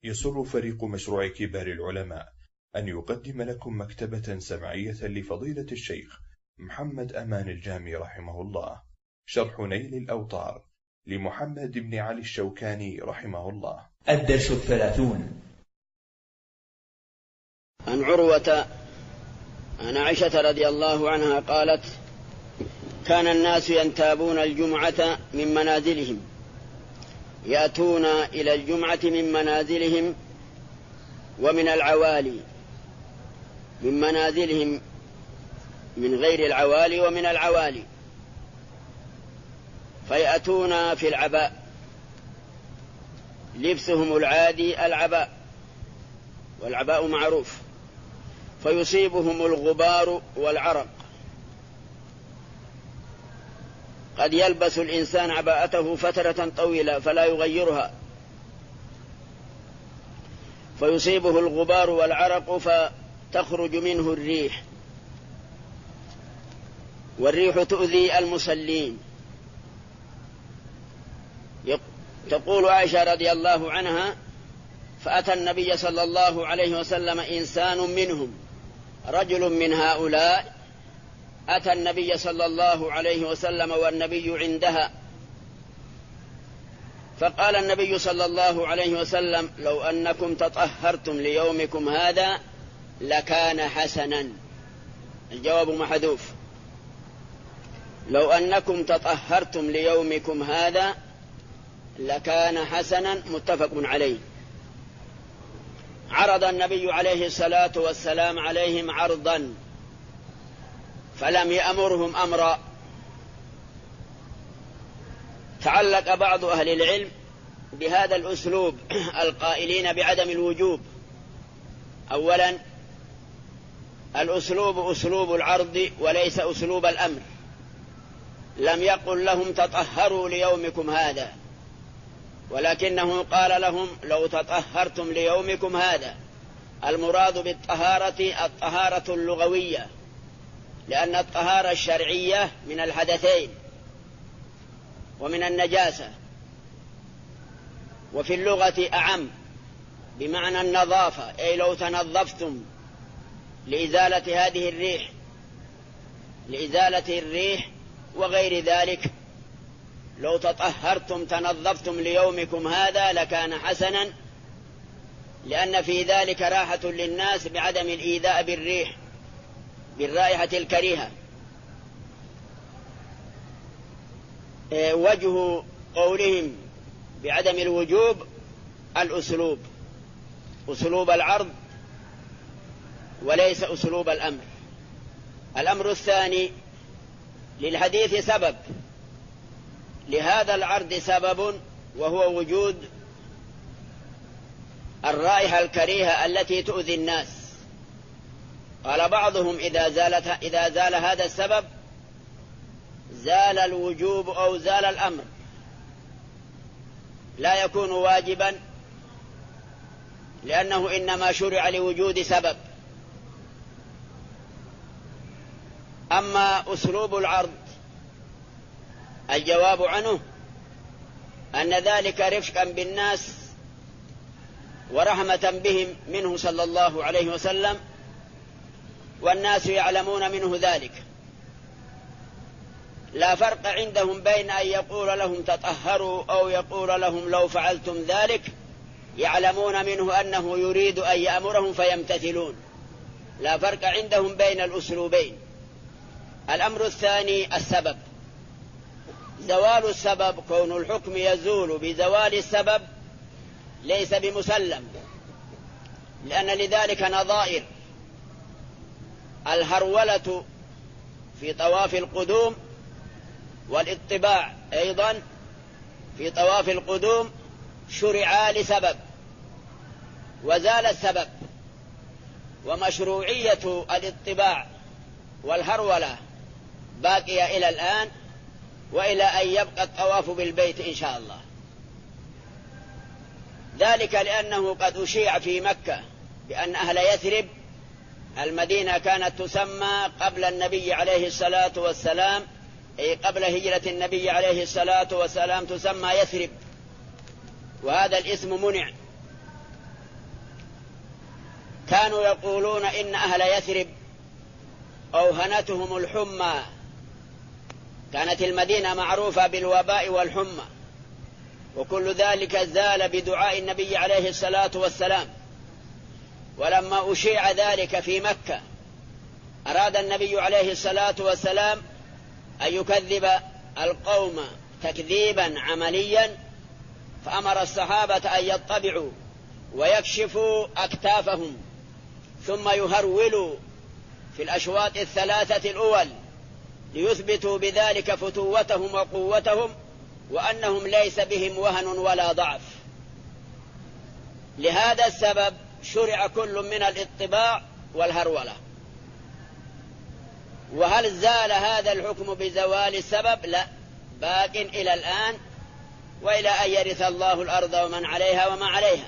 يسر فريق مشروع كبار العلماء أن يقدم لكم مكتبة سمعية لفضيلة الشيخ محمد أمان الجامي رحمه الله، شرح نيل الأوطار لمحمد بن علي الشوكاني رحمه الله. الدرس 30. عن عروة عن عائشة رضي الله عنها قالت: كان الناس ينتابون الجمعة من منازلهم، يأتون إلى الجمعة من منازلهم ومن العوالي، من منازلهم من غير العوالي ومن العوالي، فيأتون في العباء، لبسهم العادي العباء، والعباء معروف، فيصيبهم الغبار والعرق. قد يلبس الإنسان عباءته فترة طويلة فلا يغيرها، فيصيبه الغبار والعرق فتخرج منه الريح، والريح تؤذي المصلين. تقول عائشة رضي الله عنها: فأتى النبي صلى الله عليه وسلم إنسان منهم، رجل من هؤلاء أتى النبي صلى الله عليه وسلم والنبي عندها، فقال النبي صلى الله عليه وسلم: لو أنكم تطهرتم ليومكم هذا لكان حسنا. الجواب محذوف، لو أنكم تطهرتم ليومكم هذا لكان حسنا، متفق عليه. عرض النبي عليه الصلاة والسلام عليهم عرضا فلم يأمرهم أمرا. تعلق بعض أهل العلم بهذا الأسلوب القائلين بعدم الوجوب. أولا، الأسلوب أسلوب العرض وليس أسلوب الأمر. لم يقل لهم تطهروا ليومكم هذا، ولكنه قال لهم لو تطهرتم ليومكم هذا. المراد بالطهارة الطهارة اللغوية، لأن الطهارة الشرعية من الحدثين ومن النجاسة، وفي اللغة أعم بمعنى النظافة، أي لو تنظفتم لإزالة هذه الريح، لإزالة الريح وغير ذلك، لو تطهرتم تنظفتم ليومكم هذا لكان حسنا، لأن في ذلك راحة للناس بعدم الإيذاء بالريح، بالرائحة الكريهة. وجه قولهم بعدم الوجوب الأسلوب، أسلوب العرض وليس أسلوب الأمر. الأمر الثاني، للحديث سبب، لهذا العرض سبب، وهو وجود الرائحة الكريهة التي تؤذي الناس. قال بعضهم إذا زال هذا السبب زال الوجوب أو زال الأمر، لا يكون واجبا، لأنه إنما شرع لوجود سبب. أما أسلوب العرض الجواب عنه أن ذلك رفقا بالناس ورحمة بهم منه صلى الله عليه وسلم، والناس يعلمون منه ذلك. لا فرق عندهم بين أن يقول لهم تطهروا أو يقول لهم لو فعلتم ذلك، يعلمون منه أنه يريد أن يأمرهم فيمتثلون. لا فرق عندهم بين الأسلوبين. الأمر الثاني السبب. زوال السبب، كون الحكم يزول بزوال السبب ليس بمسلم، لأن لذلك نظائر. الهرولة في طواف القدوم والاطباع أيضا في طواف القدوم شرعا لسبب وزال السبب. ومشروعية الاطباع والهرولة باقية إلى الآن، وإلى أن يبقى الطواف بالبيت إن شاء الله. ذلك لأنه قد أشيع في مكة بأن أهل يثرب، المدينة كانت تسمى قبل النبي عليه الصلاة والسلام، أي قبل هجرة النبي عليه الصلاة والسلام، تسمى يثرب، وهذا الاسم منع كانوا يقولون إن أهل يثرب أوهنتهم الحمى، كانت المدينة معروفة بالوباء والحمى، وكل ذلك زال بدعاء النبي عليه الصلاة والسلام. ولما أشيع ذلك في مكة أراد النبي عليه الصلاة والسلام أن يكذب القوم تكذيبا عمليا، فأمر الصحابة أن يطبعوا ويكشفوا أكتافهم ثم يهرولوا في الأشواط الثلاثة الأول ليثبتوا بذلك فتوتهم وقوتهم وأنهم ليس بهم وهن ولا ضعف. لهذا السبب شرع كل من الاطباع والهرولة. وهل زال هذا الحكم بزوال السبب؟ لا، باق إلى الآن وإلى أن يرث الله الأرض ومن عليها وما عليها.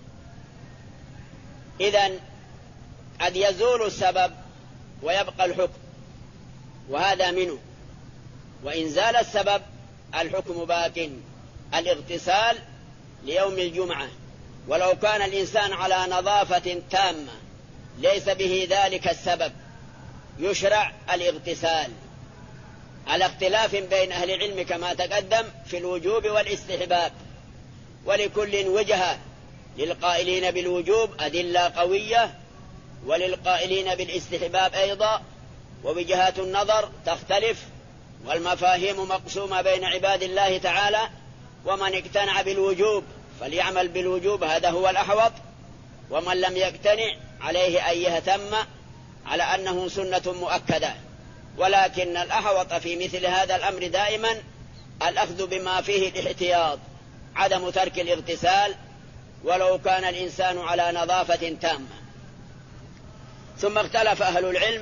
إذن قد يزول السبب ويبقى الحكم، وهذا منه. وإن زال السبب الحكم باق. الاغتسال ليوم الجمعة ولو كان الإنسان على نظافة تامة ليس به ذلك السبب يشرع الاغتسال، على اختلاف بين أهل العلم كما تقدم في الوجوب والاستحباب، ولكل وجهة، للقائلين بالوجوب أدلة قوية وللقائلين بالاستحباب أيضا، ووجهات النظر تختلف، والمفاهيم مقسومة بين عباد الله تعالى. ومن اقتنع بالوجوب فليعمل بالوجوب، هذا هو الأحوط، ومن لم يقتنع عليه أن يهتم على أنه سنة مؤكدة. ولكن الأحوط في مثل هذا الأمر دائما الأخذ بما فيه الاحتياط، عدم ترك الاغتسال ولو كان الإنسان على نظافة تامة. ثم اختلف أهل العلم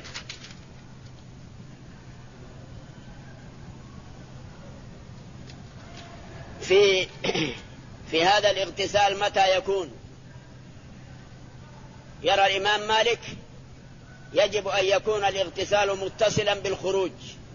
في هذا الاغتسال متى يكون. يرى الإمام مالك يجب أن يكون الاغتسال متصلا بالخروج،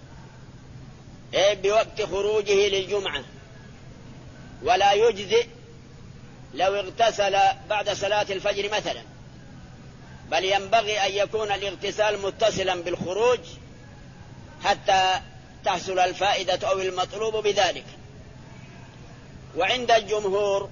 بوقت خروجه للجمعة، ولا يجزئ لو اغتسل بعد صلاة الفجر مثلا، بل ينبغي أن يكون الاغتسال متصلا بالخروج حتى تحصل الفائدة أو المطلوب بذلك. وعند الجمهور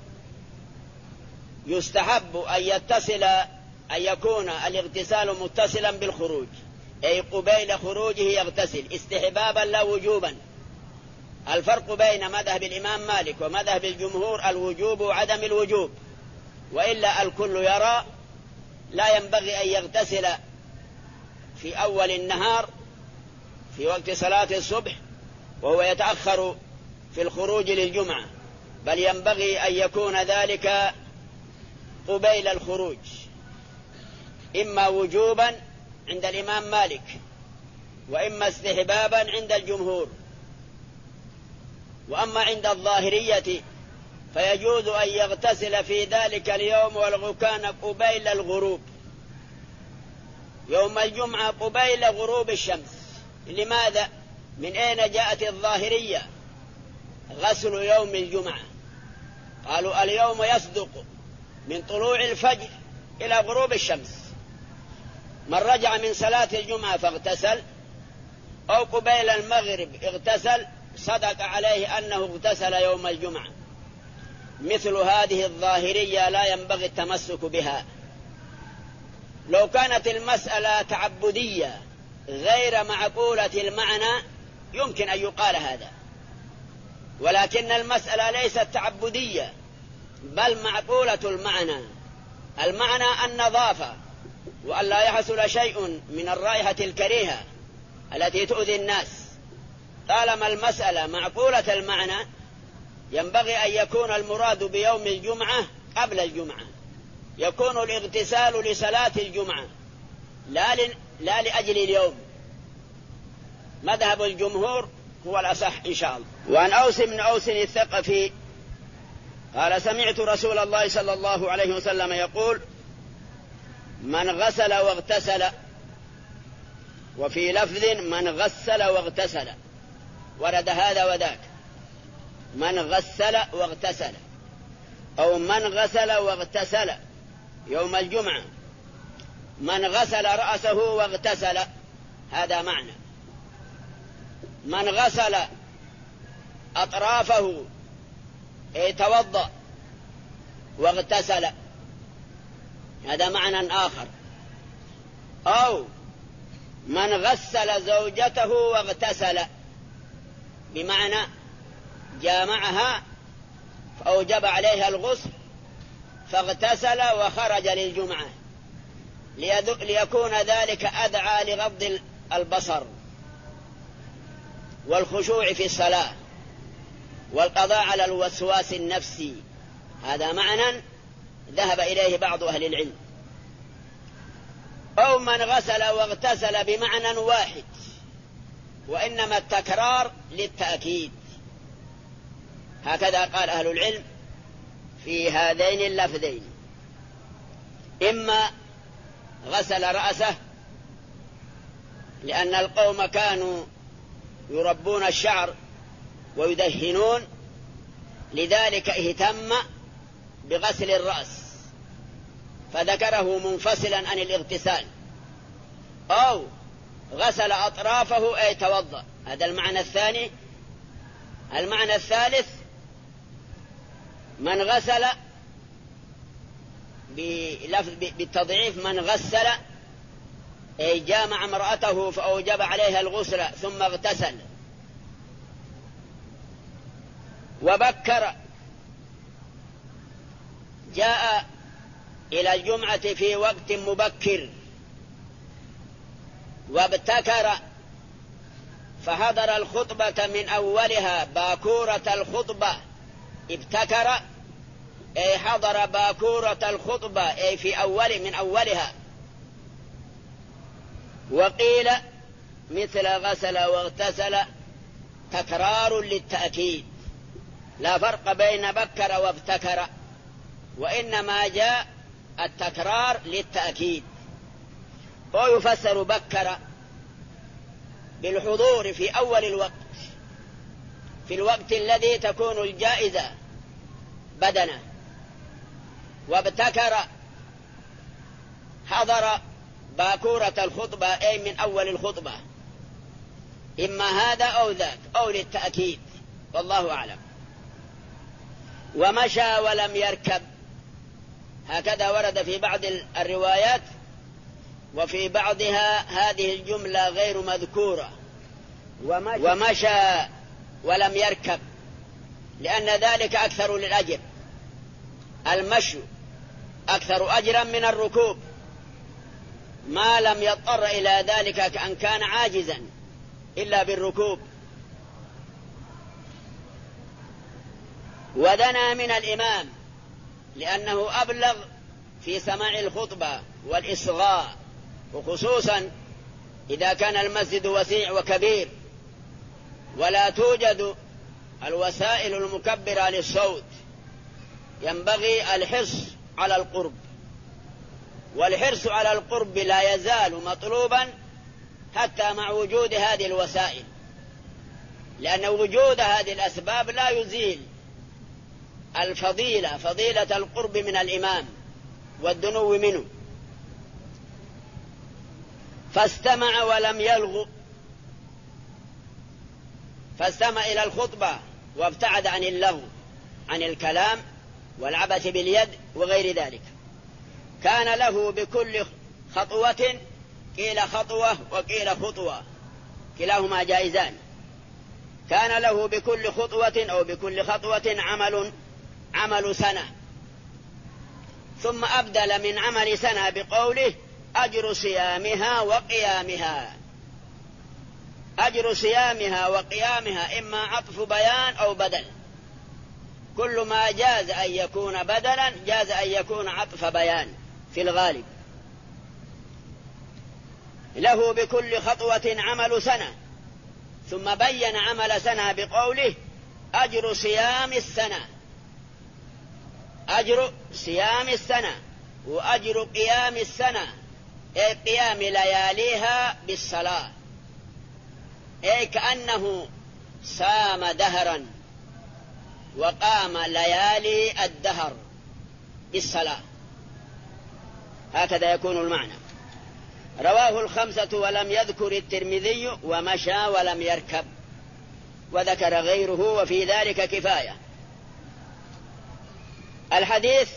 يستحب أن يكون الاغتسال متصلا بالخروج، أي قبيل خروجه يغتسل استحبابا لا وجوبا. الفرق بين مذهب الإمام مالك ومذهب الجمهور الوجوب وعدم الوجوب، وإلا الكل يرى لا ينبغي أن يغتسل في أول النهار في وقت صلاة الصبح وهو يتأخر في الخروج للجمعة، بل ينبغي أن يكون ذلك قبيل الخروج، إما وجوبا عند الإمام مالك وإما استحبابا عند الجمهور. وأما عند الظاهرية فيجوز أن يغتسل في ذلك اليوم ولو كان قبيل الغروب، يوم الجمعة قبيل غروب الشمس. لماذا؟ من أين جاءت الظاهرية غسل يوم الجمعة؟ قالوا اليوم يصدق من طلوع الفجر إلى غروب الشمس، من رجع من صلاة الجمعة فاغتسل أو قبيل المغرب اغتسل صدق عليه أنه اغتسل يوم الجمعة. مثل هذه الظاهرية لا ينبغي التمسك بها. لو كانت المسألة تعبدية غير معقولة المعنى يمكن أن يقال هذا، ولكن المسألة ليست تعبدية بل معقولة المعنى. المعنى النظافة، وأن لا يحصل شيء من الرائحة الكريهة التي تؤذي الناس. طالما المسألة معقولة المعنى ينبغي أن يكون المراد بيوم الجمعة قبل الجمعة، يكون الاغتسال لصلاة الجمعة لا لأجل اليوم. مذهب الجمهور هو الأصح إن شاء الله. وعن أوس بن أوس الثقفي قال سمعت رسول الله صلى الله عليه وسلم يقول من غسل واغتسل، وفي لفظ من غسل واغتسل، ورد هذا وذاك، من غسل واغتسل أو من غسل واغتسل يوم الجمعة من غسل رأسه واغتسل، هذا معنى. من غسل أطرافه أي توضأ واغتسل، هذا معنى آخر. أو من غسل زوجته واغتسل، بمعنى جامعها فأوجب عليها الغسل فاغتسل وخرج للجمعة، ليكون ذلك أدعى لغض البصر والخشوع في الصلاة والقضاء على الوسواس النفسي. هذا معنى ذهب إليه بعض أهل العلم. أو من غسل واغتسل بمعنى واحد، وإنما التكرار للتأكيد، هكذا قال أهل العلم في هذين اللفظين. إما غسل رأسه لأن القوم كانوا يربون الشعر ويدهنون، لذلك اهتم بغسل الرأس فذكره منفصلا عن الاغتسال. أو غسل أطرافه أي توضأ، هذا المعنى الثاني. المعنى الثالث من غسل بالتضعيف، من غسل أي جامع امرأته فأوجب عليها الغسل ثم اغتسل. وبكر، جاء إلى الجمعة في وقت مبكر. وابتكر فحضر الخطبة من أولها، باكورة الخطبة. ابتكر أي حضر باكورة الخطبة أي في من أولها. وقيل مثل غسل واغتسل تكرار للتأكيد، لا فرق بين بكر وابتكر، وإنما جاء التكرار للتأكيد. ويفسر بكر بالحضور في أول الوقت، في الوقت الذي تكون الجائزة بدنه. وابتكر حضر باكورة الخطبة أي من أول الخطبة، إما هذا أو ذاك أو للتأكيد، والله أعلم. ومشى ولم يركب، هكذا ورد في بعض الروايات، وفي بعضها هذه الجملة غير مذكورة، ومشى ولم يركب، لأن ذلك أكثر للأجر. المشي أكثر أجرا من الركوب، ما لم يضطر إلى ذلك كأن كان عاجزا إلا بالركوب. ودنا من الإمام لأنه أبلغ في سماع الخطبة والإصغاء، وخصوصا إذا كان المسجد وسيع وكبير ولا توجد الوسائل المكبرة للصوت، ينبغي الحرص على القرب. والحرص على القرب لا يزال مطلوبا حتى مع وجود هذه الوسائل، لأن وجود هذه الأسباب لا يزيل الفضيلة، فضيلة القرب من الإمام والدنو منه. فاستمع ولم يلغ، فاستمع إلى الخطبة وابتعد عن اللغو، عن الكلام والعبث باليد وغير ذلك. كان له بكل خطوة، قيل خطوة وقيل خطوة، كلاهما جائزان. كان له بكل خطوة أو بكل خطوة عمل سنة، ثم أبدل من عمل سنة بقوله أجر صيامها وقيامها. أجر صيامها وقيامها إما عطف بيان أو بدل، كل ما جاز أن يكون بدلا جاز أن يكون عطف بيان في الغالب. له بكل خطوة عمل سنة، ثم بين عمل سنة بقوله أجر صيام السنة. أجر صيام السنة وأجر قيام السنة، أي قيام لياليها بالصلاة، أي كأنه صام دهرا وقام ليالي الدهر بالصلاة، هكذا يكون المعنى. رواه الخمسة ولم يذكر الترمذي ومشى ولم يركب، وذكر غيره وفي ذلك كفاية. الحديث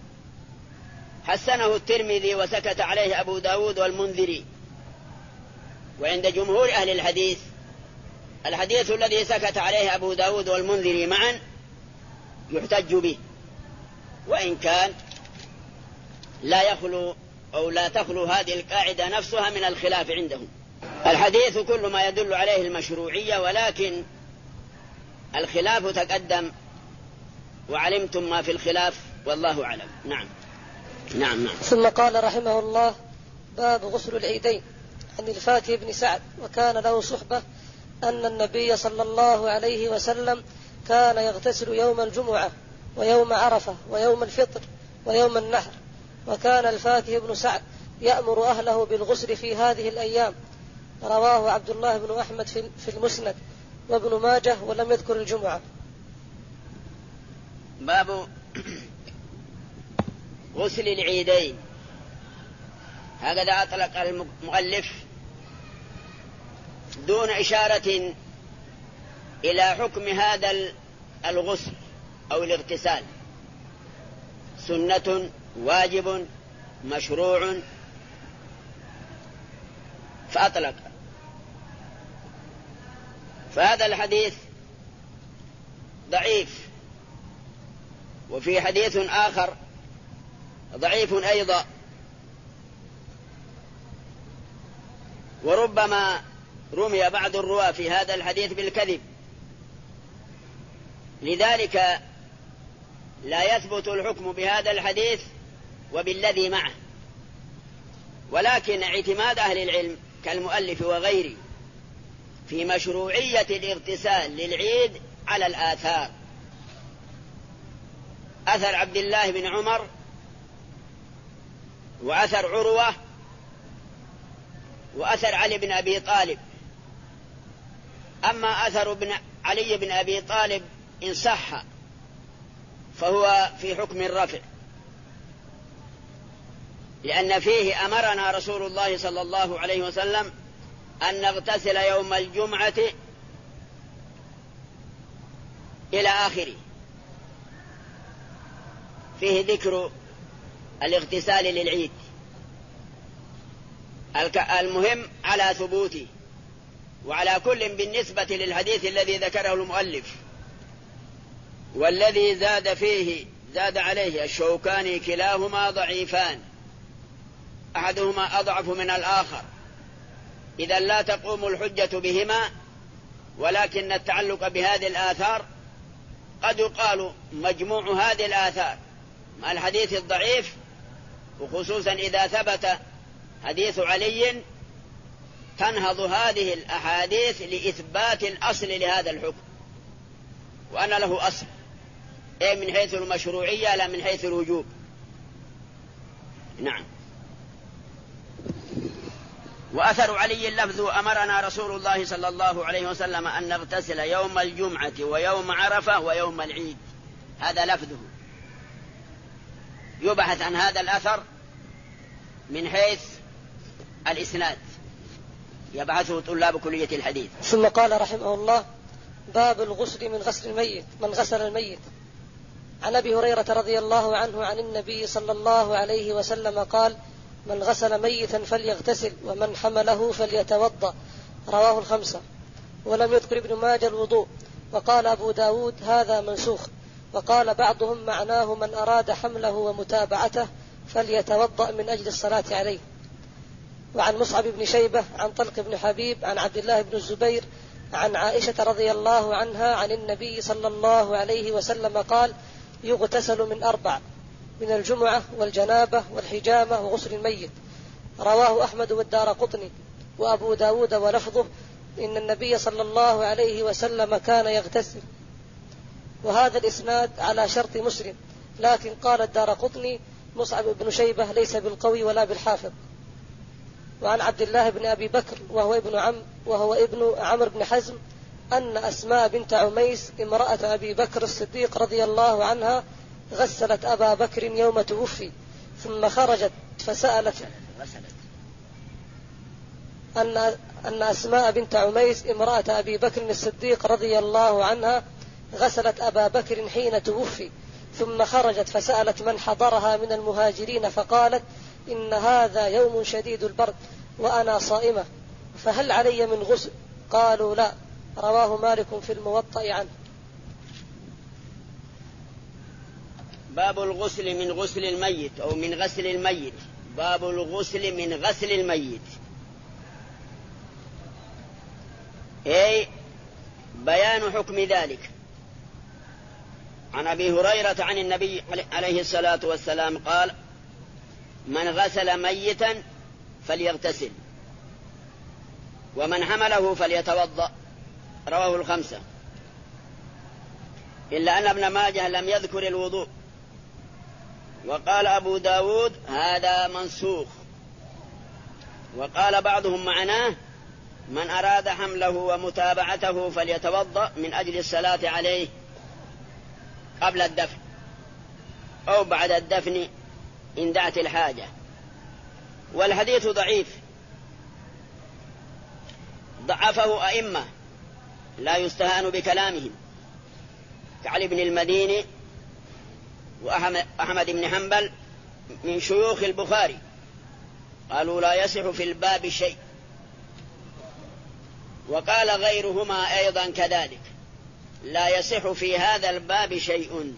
حسنه الترمذي وسكت عليه أبو داود والمنذري. وعند جمهور أهل الحديث الحديث الذي سكت عليه أبو داود والمنذري معا يحتج به، وإن كان لا يخلو أو لا تخلو هذه القاعدة نفسها من الخلاف عندهم. الحديث كل ما يدل عليه المشروعية، ولكن الخلاف تقدم وعلمتم ما في الخلاف والله أعلم. نعم. ثم قال رحمه الله: باب غسل العيدين. عن الفاكه بن سعد وكان له صحبة أن النبي صلى الله عليه وسلم كان يغتسل يوم الجمعة ويوم عرفة ويوم الفطر ويوم النحر، وكان الفاكه بن سعد يأمر أهله بالغسل في هذه الأيام. رواه عبد الله بن أحمد في المسند وابن ماجه ولم يذكر الجمعة. باب غسل العيدين، هكذا أطلق المؤلف دون إشارة إلى حكم هذا الغسل أو الاغتسال، سنة، واجب، مشروع، فأطلق. فهذا الحديث ضعيف، وفي حديث آخر ضعيف أيضا، وربما رمي بعض الرواة في هذا الحديث بالكذب، لذلك لا يثبت الحكم بهذا الحديث وبالذي معه. ولكن اعتماد أهل العلم كالمؤلف وغيره في مشروعية الاغتسال للعيد على الآثار، أثر عبد الله بن عمر وأثر عروة وأثر علي بن أبي طالب. أما أثر علي بن أبي طالب إن صح فهو في حكم الرفع، لأن فيه أمرنا رسول الله صلى الله عليه وسلم أن نغتسل يوم الجمعة إلى آخره، فيه ذكر الاغتسال للعيد. المهم على ثبوته، وعلى كل بالنسبة للحديث الذي ذكره المؤلف والذي زاد عليه الشوكاني كلاهما ضعيفان، أحدهما أضعف من الآخر، إذا لا تقوم الحجة بهما. ولكن التعلق بهذه الآثار قد يقال مجموع هذه الآثار مع الحديث الضعيف، وخصوصا إذا ثبت حديث علي تنهض هذه الأحاديث لإثبات الأصل لهذا الحكم، وأن له أصل، أي من حيث المشروعية لا من حيث الوجوب. نعم. وأثر علي اللفظ: أمرنا رسول الله صلى الله عليه وسلم أن نغتسل يوم الجمعة ويوم عرفة ويوم العيد، هذا لفظه. يبحث عن هذا الأثر من حيث الإسناد، يبحثه طلاب كلية الحديث. ثم قال رحمه الله: باب الغسل من غسل الميت. عن أبي هريرة رضي الله عنه عن النبي صلى الله عليه وسلم قال: من غسل ميتا فليغتسل، ومن حمله فليتوضأ. رواه الخمسة. ولم يذكر ابن ماجه الوضوء. وقال أبو داود: هذا منسوخ. وقال بعضهم معناه من أراد حمله ومتابعته فليتوضأ من أجل الصلاة عليه. وعن مصعب بن شيبة عن طلق بن حبيب عن عبد الله بن الزبير عن عائشة رضي الله عنها عن النبي صلى الله عليه وسلم قال: يغتسل من 4، من الجمعة والجنابة والحجامة وغسل الميت. رواه أحمد والدارقطني وأبو داود ولفظه: إن النبي صلى الله عليه وسلم كان يغتسل. وهذا الإسناد على شرط مسلم، لكن قال الدارقطني: مصعب بن شيبة ليس بالقوي ولا بالحافظ. وعن عبد الله بن أبي بكر وهو ابن عمرو بن حزم أن أسماء بنت عميس امرأة أبي بكر الصديق رضي الله عنها غسلت أبا بكر يوم توفي، ثم خرجت فسألت أن أسماء بنت عميس امرأة أبي بكر الصديق رضي الله عنها غسلت أبا بكر حين توفي، ثم خرجت فسألت من حضرها من المهاجرين فقالت: إن هذا يوم شديد البرد وأنا صائمة، فهل علي من غسل؟ قالوا: لا. رواه مالك في الموطأ عنه. باب الغسل من غسل الميت أو من غسل الميت. باب الغسل من غسل الميت، أي بيان حكم ذلك. عن أبي هريرة عن النبي عليه الصلاة والسلام قال: من غسل ميتا فليغتسل، ومن حمله فليتوضأ. رواه الخمسة، إلا أن ابن ماجه لم يذكر الوضوء. وقال أبو داود: هذا منسوخ. وقال بعضهم معناه: من أراد حمله ومتابعته فليتوضأ من أجل الصلاة عليه قبل الدفن أو بعد الدفن إن دعت الحاجة. والحديث ضعيف، ضعفه أئمة لا يستهان بكلامهم كعلي بن المديني وأحمد بن حنبل من شيوخ البخاري، قالوا لا يصح في الباب شيء. وقال غيرهما أيضا كذلك: لا يصح في هذا الباب شيء،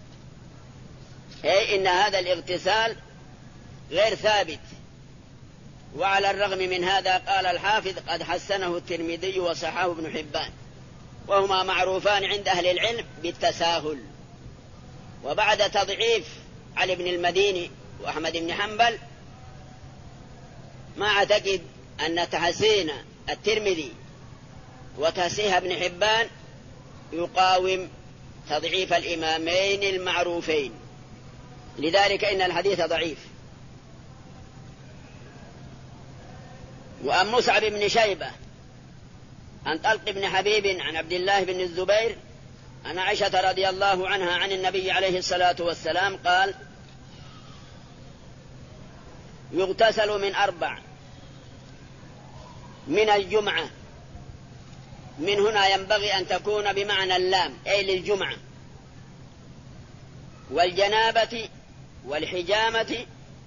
أي إن هذا الاغتسال غير ثابت. وعلى الرغم من هذا قال الحافظ: قد حسنه الترمذي وصححه ابن حبان، وهما معروفان عند أهل العلم بالتساهل. وبعد تضعيف علي بن المديني وأحمد بن حنبل ما أعتقد أن تحسين الترمذي وتصحيح ابن حبان يقاوم تضعيف الإمامين المعروفين، لذلك إن الحديث ضعيف. وأن مصعب بن شيبة عن طلق بن حبيب عن عبد الله بن الزبير عن عائشة رضي الله عنها عن النبي عليه الصلاة والسلام قال: يغتسل من 4: من الجمعة، من هنا ينبغي أن تكون بمعنى اللام أي للجمعة، والجنابة والحجامة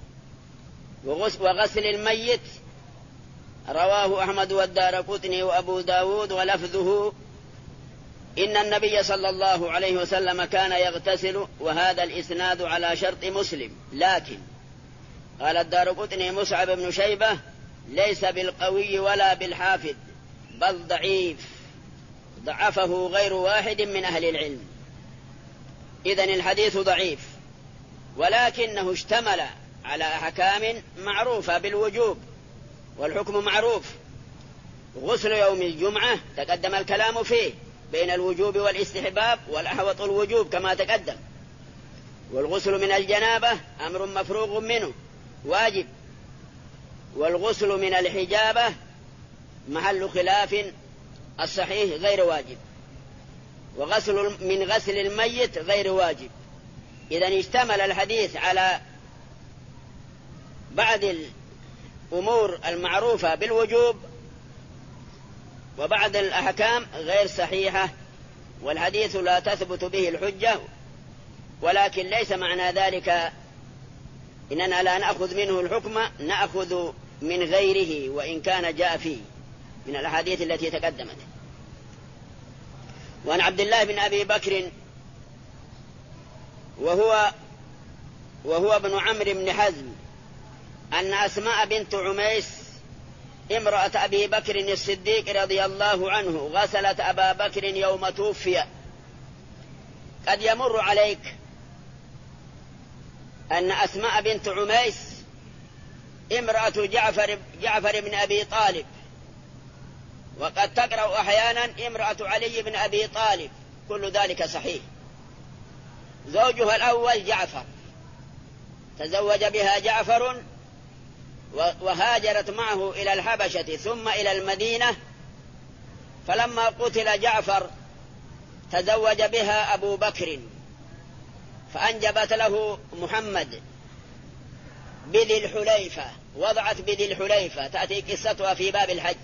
وغسل الميت. رواه أحمد والدارقطني وأبو داود، ولفظه: إن النبي صلى الله عليه وسلم كان يغتسل. وهذا الإسناد على شرط مسلم، لكن قال الدارقطني: مصعب بن شيبة ليس بالقوي ولا بالحافظ، بل ضعيف، ضعفه غير واحد من أهل العلم. إذن الحديث ضعيف، ولكنه اشتمل على أحكام معروفة بالوجوب، والحكم معروف. غسل يوم الجمعة تقدم الكلام فيه بين الوجوب والاستحباب، والأحوط الوجوب كما تقدم. والغسل من الجنابة أمر مفروغ منه واجب. والغسل من الحجابة محل خلاف، الصحيح غير واجب. وغسل من غسل الميت غير واجب. إذن اشتمل الحديث على بعض الأمور المعروفة بالوجوب وبعض الأحكام غير صحيحة، والحديث لا تثبت به الحجة. ولكن ليس معنى ذلك إننا لا نأخذ منه الحكم، نأخذ من غيره وإن كان جاء فيه من الأحاديث التي تقدمت. وعن عبد الله بن أبي بكر وهو ابن عمرو بن حزم أن أسماء بنت عميس امرأة أبي بكر الصديق رضي الله عنه غسلت أبا بكر يوم توفي. قد يمر عليك أن أسماء بنت عميس امرأة جعفر بن أبي طالب، وقد تقرأ أحيانا امرأة علي بن أبي طالب، كل ذلك صحيح. زوجها الأول جعفر، تزوج بها جعفر وهاجرت معه إلى الحبشة ثم إلى المدينة، فلما قتل جعفر تزوج بها أبو بكر فأنجبت له محمد، بذي الحليفة، وضعت بذي الحليفة، تأتي قصتها في باب الحج.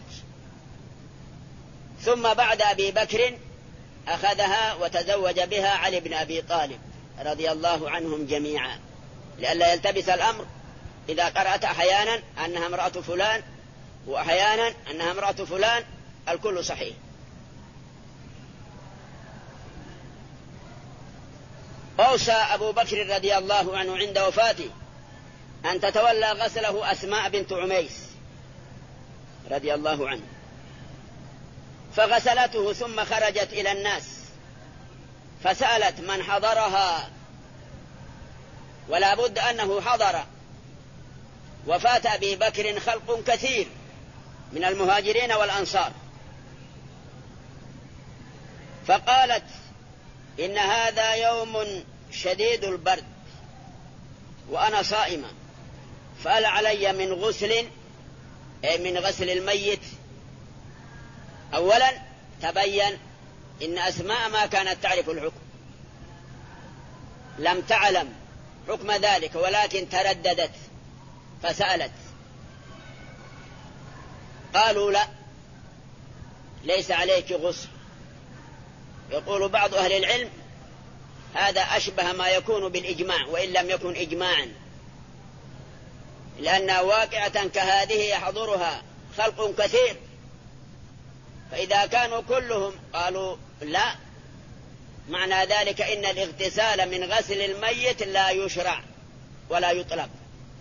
ثم بعد أبي بكر أخذها وتزوج بها علي بن أبي طالب رضي الله عنهم جميعا، لئلا يلتبس الأمر إذا قرأت أحيانا أنها امرأة فلان وأحيانا أنها امرأة فلان، الكل صحيح. أوصى أبو بكر رضي الله عنه عند وفاته أن تتولى غسله أسماء بنت عميس رضي الله عنه، فغسلته ثم خرجت إلى الناس فسألت من حضرها، ولا بد أنه حضر وفاة أبي بكر خلق كثير من المهاجرين والأنصار، فقالت إن هذا يوم شديد البرد وأنا صائمة، فهل علي من غسل، أي من غسل الميت؟ أولا تبين إن أسماء ما كانت تعرف الحكم، لم تعلم حكم ذلك، ولكن ترددت فسألت، قالوا لا ليس عليك غسل. يقول بعض أهل العلم هذا أشبه ما يكون بالإجماع وإن لم يكن إجماعا، لأن واقعة كهذه يحضرها خلق كثير، فإذا كانوا كلهم قالوا لا، معنى ذلك إن الاغتسال من غسل الميت لا يشرع ولا يطلب.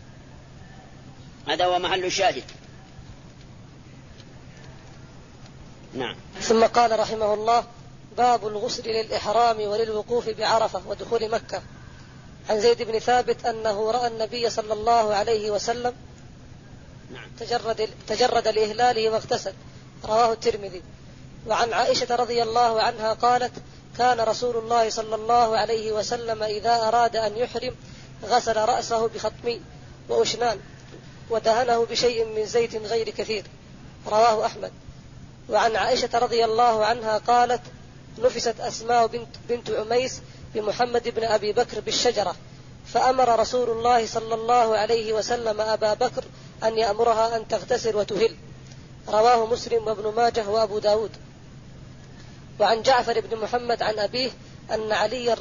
هذا هو محل الشاهد. نعم. ثم قال رحمه الله: باب الغسل للإحرام وللوقوف بعرفة ودخول مكة. عن زيد بن ثابت أنه رأى النبي صلى الله عليه وسلم تجرد لإهلاله واغتسل، رواه الترمذي. وعن عائشة رضي الله عنها قالت: كان رسول الله صلى الله عليه وسلم إذا أراد أن يحرم غسل رأسه بخطم وأشنان ودهنه بشيء من زيت غير كثير، رواه أحمد. وعن عائشة رضي الله عنها قالت: نفست أسماء بنت عميس بمحمد بن أبي بكر بالشجرة، فأمر رسول الله صلى الله عليه وسلم أبا بكر أن يأمرها أن تغتسل وتهل، رواه مسلم وابن ماجه وأبو داود. وعن جعفر بن محمد عن أبيه أن علي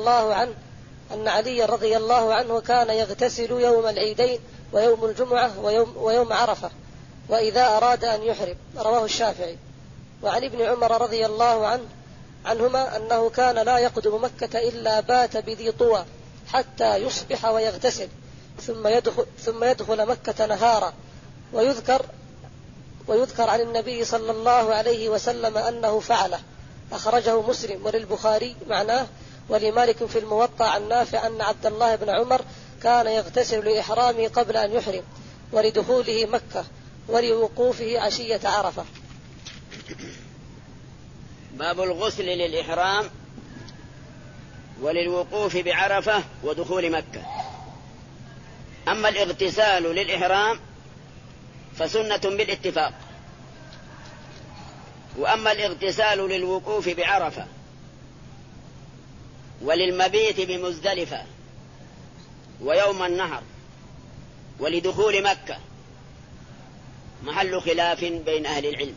رضي الله عنه كان يغتسل يوم العيدين ويوم الجمعة ويوم عرفة وإذا أراد أن يحرم، رواه الشافعي. وعن ابن عمر رضي الله عنهما أنه كان لا يقدم مكة إلا بات بذي طوى حتى يصبح ويغتسل ثم يدخل مكة نهارا. ويذكر عن النبي صلى الله عليه وسلم أنه فعله، أخرجه مسلم وللبخاري معناه، ولمالك في الموطأ عن نافع أن عبد الله بن عمر كان يغتسل لإحرامه قبل أن يحرم ولدخوله مكة ولوقوفه عشية عرفة. باب الغسل للإحرام وللوقوف بعرفة ودخول مكة. أما الاغتسال للإحرام فسنة بالاتفاق، وأما الاغتسال للوقوف بعرفة وللمبيت بمزدلفة ويوم النحر ولدخول مكة محل خلاف بين أهل العلم،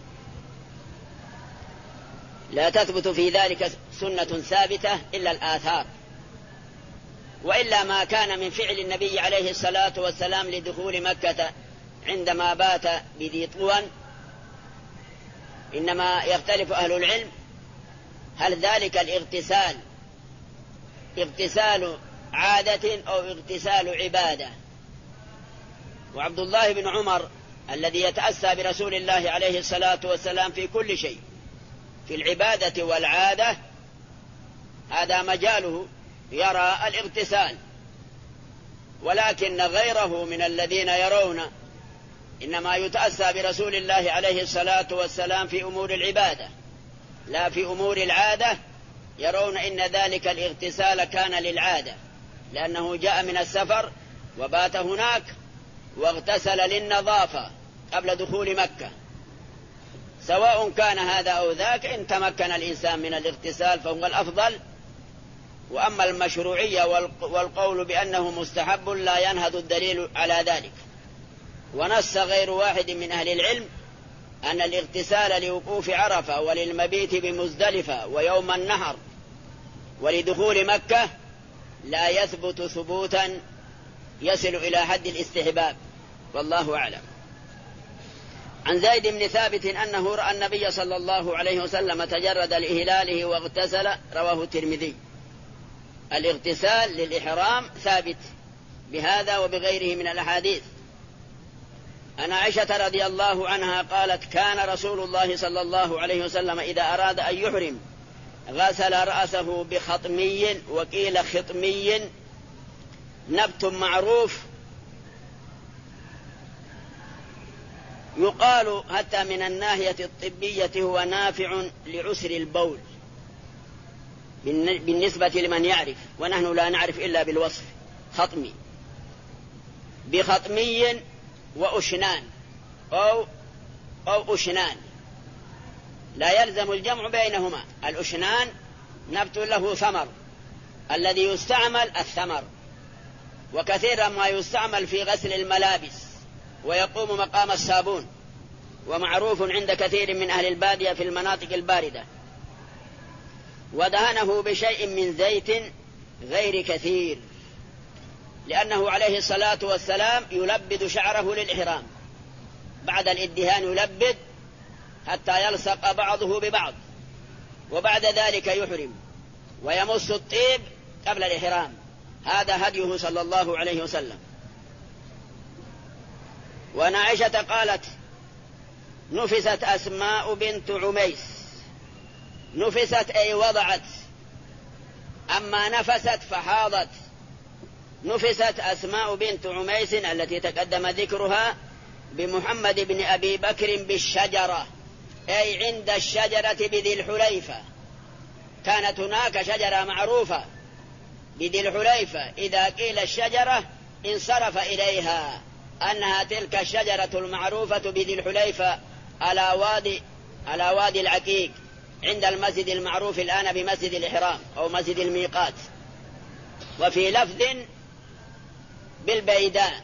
لا تثبت في ذلك سنة ثابتة إلا الآثار، وإلا ما كان من فعل النبي عليه الصلاة والسلام لدخول مكة عندما بات بذي طوى. إنما يختلف أهل العلم هل ذلك الاغتسال اغتسال عادة أو اغتسال عبادة. وعبد الله بن عمر الذي يتأسى برسول الله عليه الصلاة والسلام في كل شيء، في العبادة والعادة، هذا مجاله يرى الاغتسال، ولكن غيره من الذين يرون إنما يتأسى برسول الله عليه الصلاة والسلام في أمور العبادة لا في أمور العادة، يرون إن ذلك الاغتسال كان للعادة، لأنه جاء من السفر وبات هناك واغتسل للنظافة قبل دخول مكة. سواء كان هذا أو ذاك، إن تمكن الإنسان من الاغتسال فهو الأفضل، وأما المشروعية والقول بأنه مستحب لا ينهض الدليل على ذلك. ونص غير واحد من أهل العلم أن الاغتسال لوقوف عرفة وللمبيت بمزدلفة ويوم النحر ولدخول مكة لا يثبت ثبوتا يصل إلى حد الاستحباب، والله أعلم. عن زيد بن ثابت أنه رأى النبي صلى الله عليه وسلم تجرد لإهلاله واغتسل، رواه الترمذي. الاغتسال للإحرام ثابت بهذا وبغيره من الأحاديث. عن عائشة رضي الله عنها قالت: كان رسول الله صلى الله عليه وسلم إذا أراد أن يحرم غسل رأسه بخطمي، وقيل خطمي، نبت معروف يقال حتى من الناحية الطبية هو نافع لعسر البول بالنسبة لمن يعرف، ونحن لا نعرف إلا بالوصف. خطمي بخطمي وأشنان أو أشنان، لا يلزم الجمع بينهما. الأشنان نبت له ثمر، الذي يستعمل الثمر، وكثيرا ما يستعمل في غسل الملابس ويقوم مقام الصابون، ومعروف عند كثير من أهل البادية في المناطق الباردة. ودهنه بشيء من زيت غير كثير، لأنه عليه الصلاة والسلام يلبد شعره للإحرام، بعد الإدهان يلبد حتى يلصق بعضه ببعض، وبعد ذلك يحرم ويمص الطيب قبل الإحرام. هذا هديه صلى الله عليه وسلم. وعن عائشة قالت: نفست أسماء بنت عميس. نفست أي وضعت، أما نفست فحاضت. نفست أسماء بنت عميس التي تقدم ذكرها بمحمد بن أبي بكر بالشجرة، أي عند الشجرة بذي الحليفة. كانت هناك شجرة معروفة بذي الحليفة، إذا قيل الشجرة انصرف إليها أنها تلك الشجرة المعروفة بذي الحليفة على وادي العقيق عند المسجد المعروف الآن بمسجد الإحرام أو مسجد الميقات. وفي لفظ بالبيداء،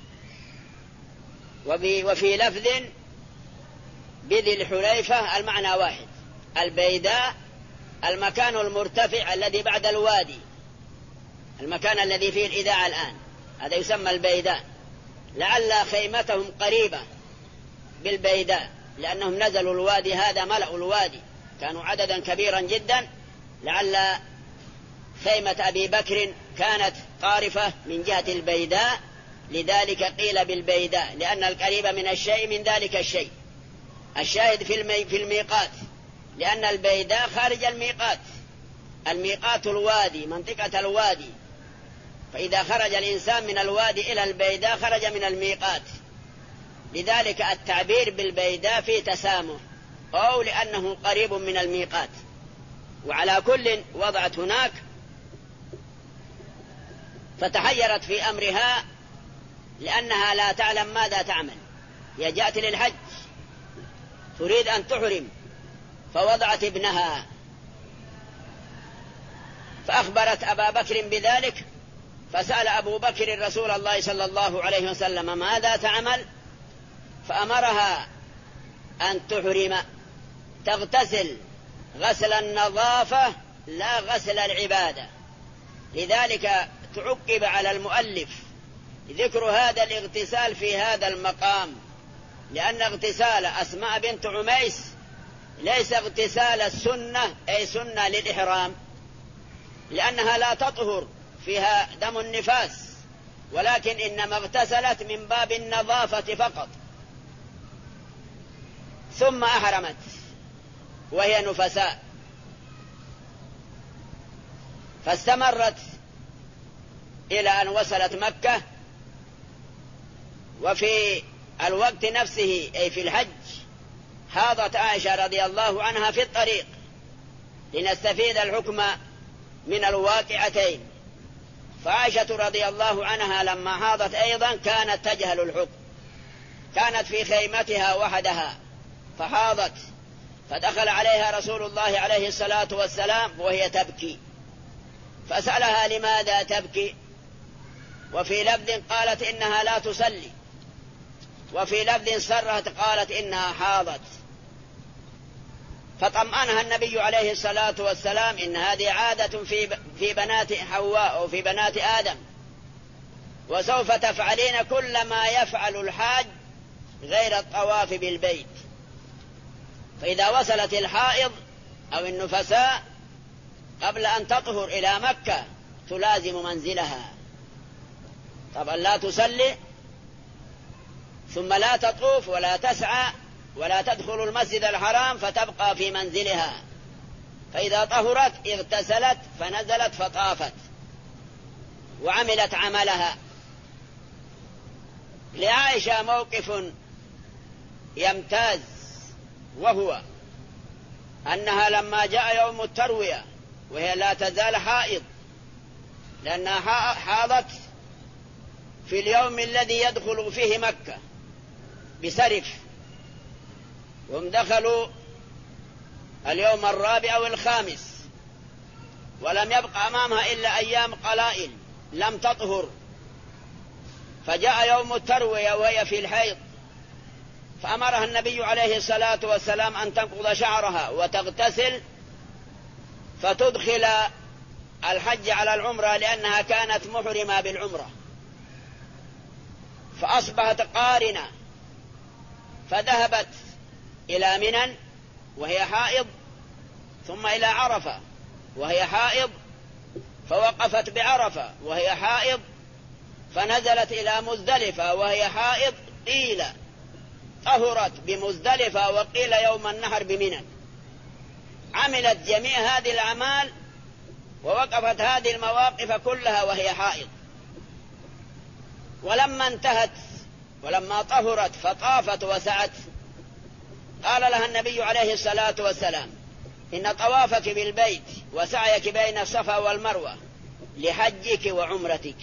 وفي لفظ بذي الحليفة المعنى واحد. البيداء المكان المرتفع الذي بعد الوادي، المكان الذي فيه الإذاعة الآن، هذا يسمى البيداء. لعل خيمتهم قريبة بالبيداء، لأنهم نزلوا الوادي هذا، ملأوا الوادي، كانوا عددا كبيرا جدا. لعل خيمة أبي بكر كانت قارفة من جهة البيداء، لذلك قيل بالبيداء، لأن القريب من الشيء من ذلك الشيء. الشاهد في الميقات، لأن البيداء خارج الميقات. الميقات الوادي، منطقة الوادي، فإذا خرج الإنسان من الوادي إلى البيداء خرج من الميقات. لذلك التعبير بالبيداء فيه تسامح، أو لأنه قريب من الميقات. وعلى كل وضعت هناك، فتحيرت في أمرها لأنها لا تعلم ماذا تعمل. هي جاءت للحج تريد أن تحرم، فوضعت ابنها، فأخبرت أبا بكر بذلك، فسأل أبو بكر رسول الله صلى الله عليه وسلم ماذا تعمل، فأمرها أن تحرم، تغتسل غسل النظافة لا غسل العبادة. لذلك تعقب على المؤلف ذكر هذا الاغتسال في هذا المقام، لأن اغتسال أسماء بنت عميس ليس اغتسال السنة، أي سنة للإحرام، لأنها لا تطهر، فيها دم النفاس، ولكن إنما اغتسلت من باب النظافة فقط. ثم أحرمت وهي نفساء، فاستمرت إلى أن وصلت مكة. وفي الوقت نفسه أي في الحج حاضت عائشة رضي الله عنها في الطريق، لنستفيد الحكم من الواقعتين. فعائشة رضي الله عنها لما حاضت أيضا كانت تجهل الحكم، كانت في خيمتها وحدها فحاضت، فدخل عليها رسول الله عليه الصلاة والسلام وهي تبكي، فسألها لماذا تبكي؟ وفي لفظ قالت إنها لا تصلي، وفي لفظ صرحت قالت إنها حاضت. فطمأنها النبي عليه الصلاة والسلام إن هذه عادة في بنات حواء أو في بنات آدم، وسوف تفعلين كل ما يفعل الحاج غير الطواف بالبيت. فإذا وصلت الحائض أو النفساء قبل أن تطهر إلى مكة تلازم منزلها، طبعا لا تصلي ثم لا تطوف ولا تسعى ولا تدخل المسجد الحرام، فتبقى في منزلها. فإذا طهرت اغتسلت فنزلت فطافت وعملت عملها. لعائشة موقف يمتاز، وهو أنها لما جاء يوم التروية وهي لا تزال حائض، لأنها حاضت في اليوم الذي يدخل فيه مكة بسرف، وهم دخلوا اليوم الرابع أو الخامس، ولم يبقى أمامها إلا أيام قلائل لم تطهر. فجاء يوم التروية وهي في الحيض، فأمرها النبي عليه الصلاة والسلام أن تنقض شعرها وتغتسل فتدخل الحج على العمرة، لأنها كانت محرمة بالعمرة، فأصبحت قارنة. فذهبت إلى منى وهي حائض، ثم إلى عرفة وهي حائض، فوقفت بعرفة وهي حائض، فنزلت إلى مزدلفة وهي حائض، قيل طهرت بمزدلفة وقيل يوم النحر بمنى. عملت جميع هذه الأعمال ووقفت هذه المواقف كلها وهي حائض. ولما انتهت ولما طهرت فطافت وسعت، قال لها النبي عليه الصلاة والسلام إن طوافك بالبيت وسعيك بين الصفا والمروة لحجك وعمرتك،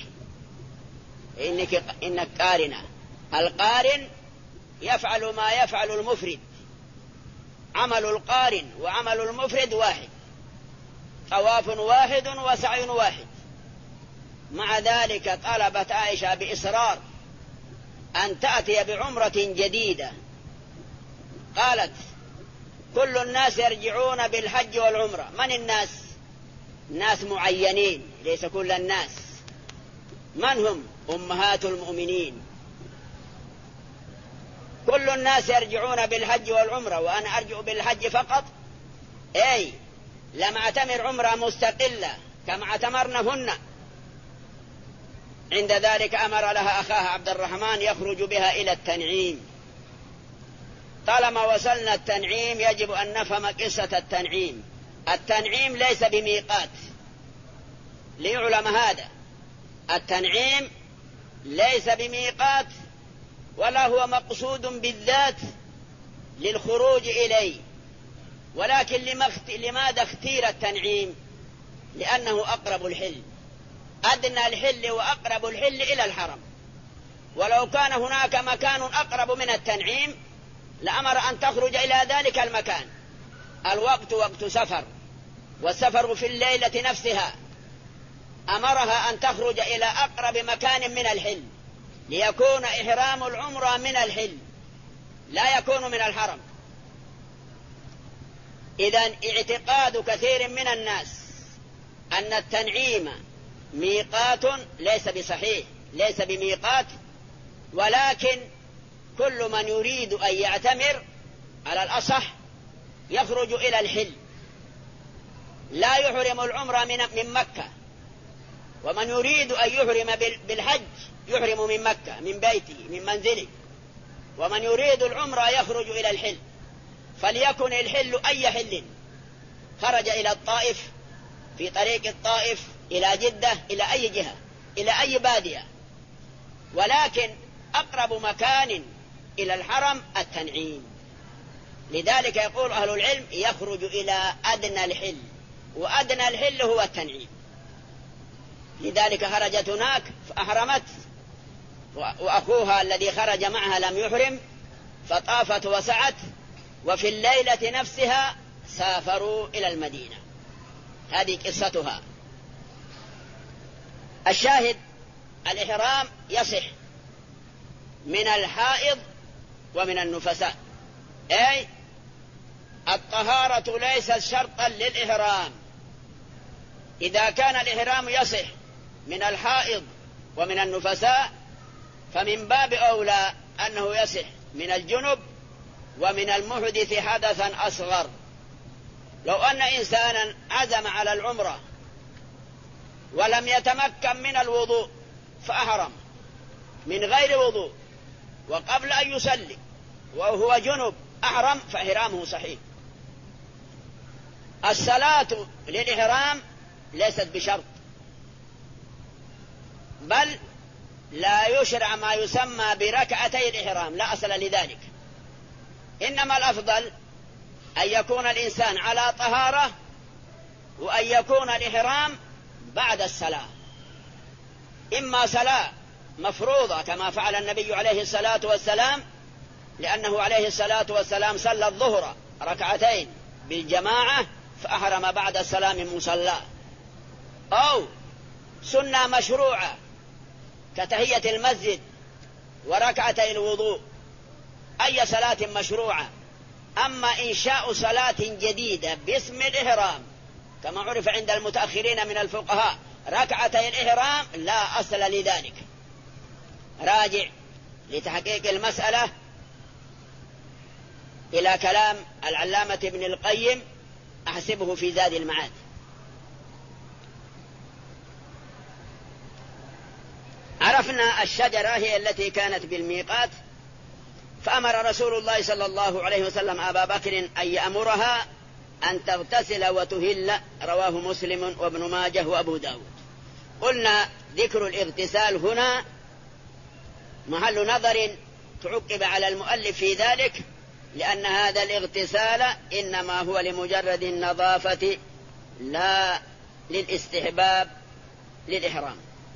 إنك قارنة. القارن يفعل ما يفعل المفرد، عمل القارن وعمل المفرد واحد، طواف واحد وسعي واحد. مع ذلك طلبت عائشة بإصرار أن تأتي بعمرة جديدة. قالت كل الناس يرجعون بالحج والعمرة. من الناس؟ ناس معينين، ليس كل الناس. من هم؟ أمهات المؤمنين. كل الناس يرجعون بالحج والعمرة وأنا أرجع بالحج فقط، أي لم أعتمر عمرة مستقلة كما اعتمرنهن. عند ذلك أمر لها أخاها عبد الرحمن يخرج بها إلى التنعيم. طالما وصلنا التنعيم يجب أن نفهم قصة التنعيم. التنعيم ليس بميقات، ليعلم هذا. التنعيم ليس بميقات ولا هو مقصود بالذات للخروج إليه، ولكن لماذا اختير التنعيم؟ لأنه أقرب الحل، أدنى الحل وأقرب الحل إلى الحرم. ولو كان هناك مكان أقرب من التنعيم لأمر أن تخرج إلى ذلك المكان. الوقت وقت سفر، والسفر في الليلة نفسها. أمرها أن تخرج إلى أقرب مكان من الحل ليكون إحرام العمرة من الحل، لا يكون من الحرم. إذن اعتقاد كثير من الناس أن التنعيم ميقات ليس بصحيح، ليس بميقات، ولكن كل من يريد أن يعتمر على الأصح يخرج إلى الحل، لا يحرم العمرة من مكة. ومن يريد أن يحرم بالحج يحرم من مكة، من بيته، من منزله. ومن يريد العمرة يخرج إلى الحل. فليكن الحل أي حل، خرج إلى الطائف، في طريق الطائف إلى جدة، إلى أي جهة، إلى أي بادية، ولكن أقرب مكان إلى الحرم التنعيم. لذلك يقول أهل العلم يخرج إلى أدنى الحل، وأدنى الحل هو التنعيم. لذلك خرجت هناك فأحرمت، وأخوها الذي خرج معها لم يحرم، فطافت وسعت، وفي الليلة نفسها سافروا إلى المدينة. هذه قصتها. الشاهد الإحرام يصح من الحائض ومن النفساء، أي الطهارة ليست شرطا للإحرام. إذا كان الإحرام يصح من الحائض ومن النفساء فمن باب أولى أنه يصح من الجنب ومن المحدث حدثا أصغر. لو أن إنسانا عزم على العمرة ولم يتمكن من الوضوء فأحرم من غير وضوء وقبل أن يصلي وهو جنب أحرم فإحرامه صحيح. الصلاة للإحرام ليست بشرط، بل لا يشرع ما يسمى بركعتي الإحرام، لا أصل لذلك. إنما الأفضل أن يكون الإنسان على طهارة وأن يكون الإحرام بعد الصلاة، إما صلاة مفروضة كما فعل النبي عليه الصلاة والسلام، لأنه عليه الصلاة والسلام صلى الظهر ركعتين بالجماعة فأحرم بعد الصلاة من مصلاه، أو سنة مشروعة كتحية المسجد وركعتي الوضوء، أي صلاة مشروعة. أما إنشاء صلاة جديدة باسم الإحرام كما عرف عند المتأخرين من الفقهاء ركعتي الإحرام لا أصل لذلك. راجع لتحقيق المسألة إلى كلام العلامة ابن القيم، أحسبه في زاد المعاد. عرفنا الشجرة هي التي كانت بالميقات، فأمر رسول الله صلى الله عليه وسلم أبا بكر أن يأمرها أن تغتسل وتهل، رواه مسلم وابن ماجه وأبو داود. قلنا ذكر الاغتسال هنا محل نظر تعقب على المؤلف في ذلك، لأن هذا الاغتسال إنما هو لمجرد النظافة لا للاستحباب للإحرام.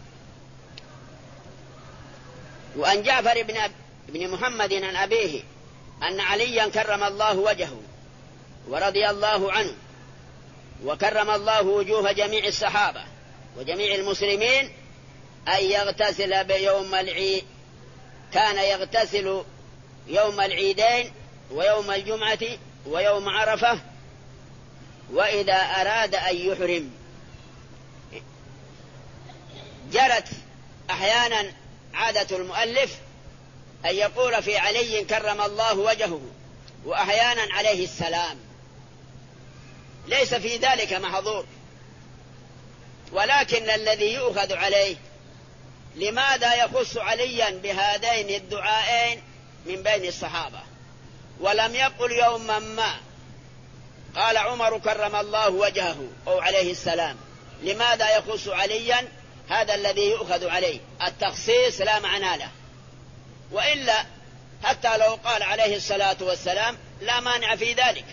وأن جعفر بن محمد عن أبيه أن عليا كرم الله وجهه ورضي الله عنه وكرم الله وجوه جميع الصحابة وجميع المسلمين أن يغتسل بيوم العيد. كان يغتسل يوم العيدين ويوم الجمعة ويوم عرفة، وإذا أراد أن يحرم. جرت أحيانا عادة المؤلف أن يقول في علي كرم الله وجهه وأحيانا عليه السلام، ليس في ذلك محظور، ولكن الذي يؤخذ عليه لماذا يخص عليا بهذين الدعائين من بين الصحابة ولم يقل يوما ما قال عمر كرم الله وجهه أو عليه السلام؟ لماذا يخص عليا؟ هذا الذي يؤخذ عليه، التخصيص لا معنى له، وإلا حتى لو قال عليه الصلاة والسلام لا مانع في ذلك.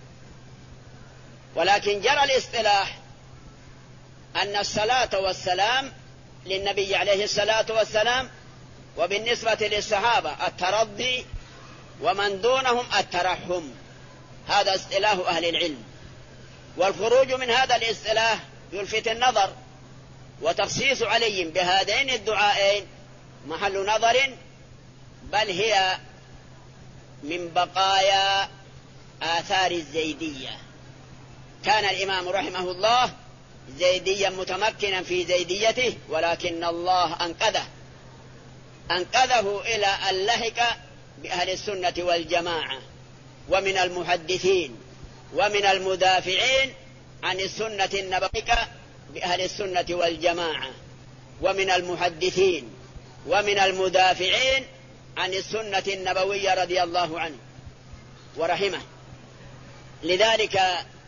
ولكن جرى الاصطلاح أن الصلاة والسلام للنبي عليه الصلاة والسلام، وبالنسبة للصحابة الترضي، ومن دونهم الترحم. هذا اصطلاح أهل العلم، والخروج من هذا الاصطلاح يلفت النظر، وتخصيص علي بهذين الدعائين محل نظر، بل هي من بقايا آثار الزيدية. كان الإمام رحمه الله زيديا متمكنا في زيديته، ولكن الله أنقذه إلى أن لحق بأهل السنة والجماعة، ومن المحدثين ومن المدافعين عن السنة النبوية بأهل السنة والجماعة، ومن المحدثين ومن المدافعين عن السنة النبوية رضي الله عنه ورحمه. لذلك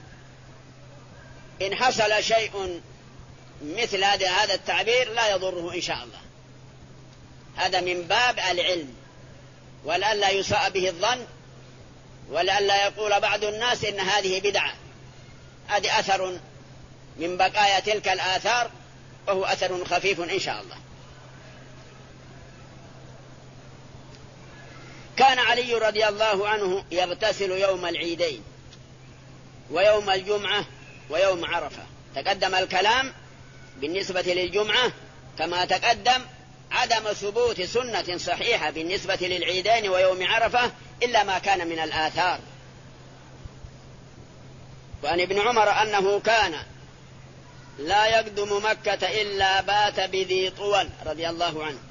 إن حصل شيء مثل هذا التعبير لا يضره إن شاء الله. هذا من باب العلم، ولئلا يساء به الظن، ولئلا يقول بعض الناس إن هذه بدعة. هذه أثر من بقايا تلك الآثار، وهو أثر خفيف إن شاء الله. كان علي رضي الله عنه يغتسل يوم العيدين ويوم الجمعة ويوم عرفة. تقدم الكلام بالنسبة للجمعة كما تقدم عدم ثبوت سنة صحيحة بالنسبة للعيدين ويوم عرفة إلا ما كان من الآثار. وعن ابن عمر أنه كان لا يقدم مكة إلا بات بذي طول رضي الله عنه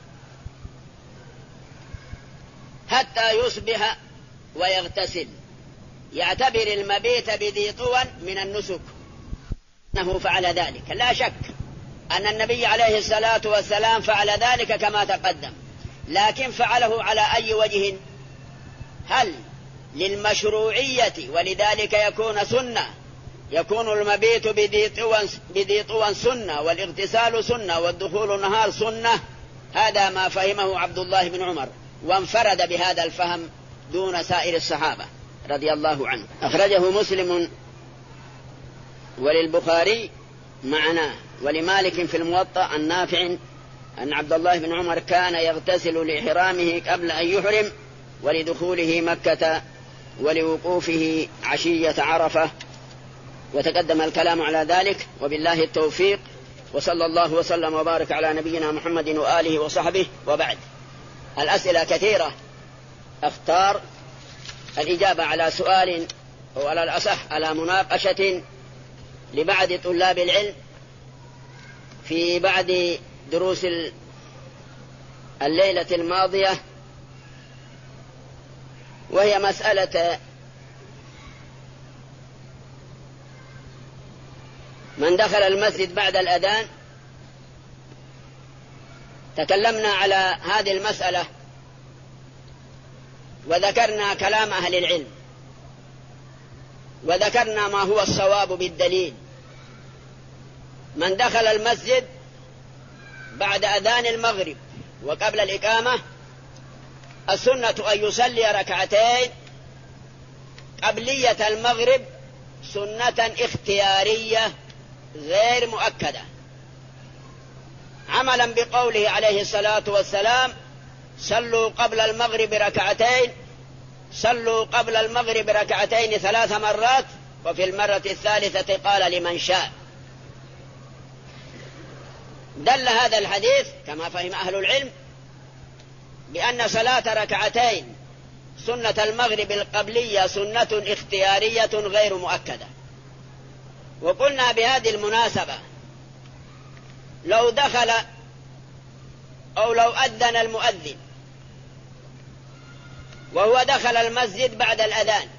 حتى يصبح ويغتسل، يعتبر المبيت بذي طول من النسك، أنه فعل ذلك. لا شك أن النبي عليه الصلاة والسلام فعل ذلك كما تقدم، لكن فعله على أي وجه؟ هل للمشروعية ولذلك يكون سنة، يكون المبيت بذي طوى سنة والاغتسال سنة والدخول النهار سنة؟ هذا ما فهمه عبد الله بن عمر، وانفرد بهذا الفهم دون سائر الصحابة رضي الله عنه. أخرجه مسلم وللبخاري معناه، ولمالك في الموطأ عن نافع أن عبد الله بن عمر كان يغتسل لإحرامه قبل أن يحرم ولدخوله مكة ولوقوفه عشية عرفة، وتقدم الكلام على ذلك. وبالله التوفيق، وصلى الله وسلم وبارك على نبينا محمد وآله وصحبه، وبعد. الأسئلة كثيرة، اختار الإجابة على سؤال، أو على الأصح على مناقشة لبعض طلاب العلم في بعد دروس الليلة الماضية، وهي مسألة من دخل المسجد بعد الأذان. تكلمنا على هذه المسألة وذكرنا كلام أهل العلم، وذكرنا ما هو الصواب بالدليل. من دخل المسجد بعد أذان المغرب وقبل الإقامة، السنة أن يصلي ركعتين قبلية المغرب، سنة اختيارية غير مؤكدة، عملا بقوله عليه الصلاة والسلام: صلوا قبل المغرب ركعتين، صلوا قبل المغرب ركعتين 3 مرات، وفي المرة الثالثة قال: لمن شاء. دل هذا الحديث كما فهم أهل العلم بأن صلاة ركعتين سنة المغرب القبلية سنة اختيارية غير مؤكدة. وقلنا بهذه المناسبة لو دخل أو لو أذن المؤذن وهو دخل المسجد بعد الأذان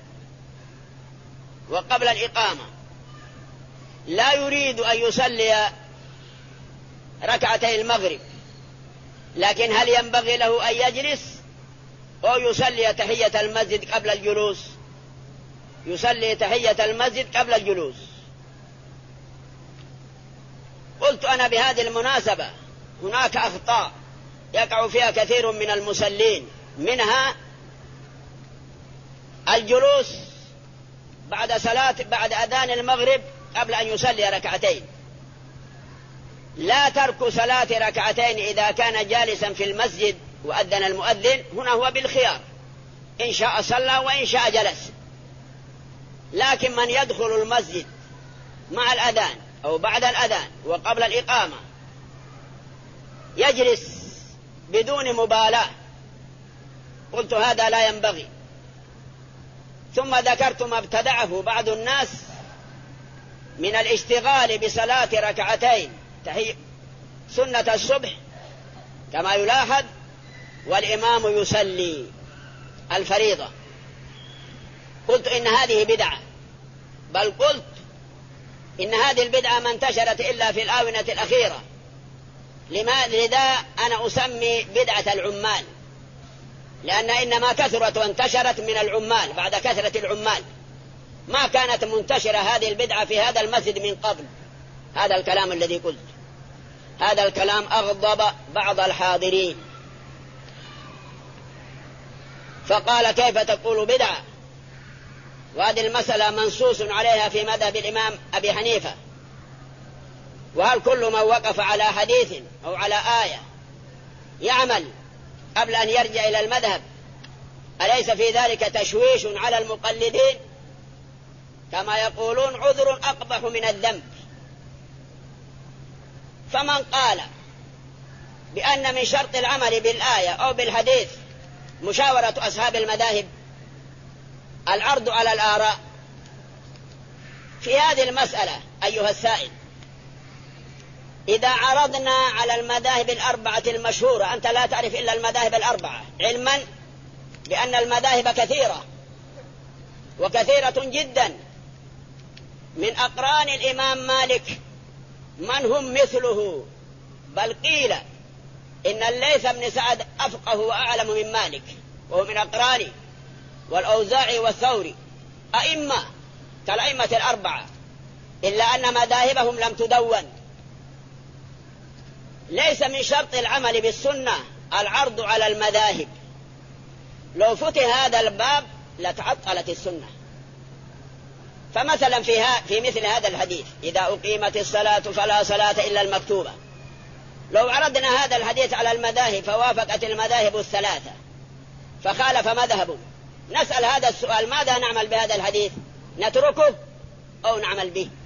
وقبل الإقامة، لا يريد أن يصلي ركعتي المغرب، لكن هل ينبغي له أن يجلس أو يصلي تحية المسجد قبل الجلوس؟ يصلي تحية المسجد قبل الجلوس. قلت أنا بهذه المناسبة هناك أخطاء يقع فيها كثير من المصلين، منها الجلوس بعد أذان المغرب قبل أن يصلي ركعتين. لا ترك صلاة ركعتين إذا كان جالسا في المسجد وأذن المؤذن، هنا هو بالخيار، إن شاء صلى وإن شاء جلس. لكن من يدخل المسجد مع الأذان أو بعد الأذان وقبل الإقامة يجلس بدون مبالاة، قلت هذا لا ينبغي. ثم ذكرت ما ابتدعه بعض الناس من الاشتغال بصلاة ركعتين سنة الصبح كما يلاحظ والإمام يصلي الفريضة. قلت إن هذه بدعة، بل قلت إن هذه البدعة ما انتشرت إلا في الآونة الأخيرة، لذا أنا أسمي بدعة العمال، لأن إنما كثرت وانتشرت من العمال بعد كثرة العمال، ما كانت منتشرة هذه البدعة في هذا المسجد من قبل. هذا الكلام الذي قلت، هذا الكلام أغضب بعض الحاضرين، فقال: كيف تقول بدعة؟ وهذه المسألة منصوص عليها في مذهب الإمام أبي حنيفة، وهل كل من وقف على حديث أو على آية يعمل قبل أن يرجع إلى المذهب أليس في ذلك تشويش على المقلدين؟ كما يقولون: عذر أقبح من الذنب. فمن قال بأن من شرط العمل بالآية أو بالحديث مشاورة أصحاب المذاهب، العرض على الآراء في هذه المسألة. أيها السائل، إذا عرضنا على المذاهب الأربعة المشهورة، أنت لا تعرف إلا المذاهب الأربعة، علما بأن المذاهب كثيرة وكثيرة جدا، من أقران الإمام مالك من هم مثله، بل قيل إن الليث بن سعد أفقه وأعلم من مالك وهو من أقرانه، والأوزاعي والثوري أئمة كالأئمة الأربعة، إلا أن مذاهبهم لم تدون. ليس من شرط العمل بالسنة العرض على المذاهب، لو فتح هذا الباب لتعطلت السنة. فمثلا في مثل هذا الحديث إذا أقيمت الصلاة فلا صلاة إلا المكتوبة، لو عرضنا هذا الحديث على المذاهب فوافقت المذاهب الثلاثة فخالف مذهب، نسأل هذا السؤال: ماذا نعمل بهذا الحديث؟ نتركه أو نعمل به؟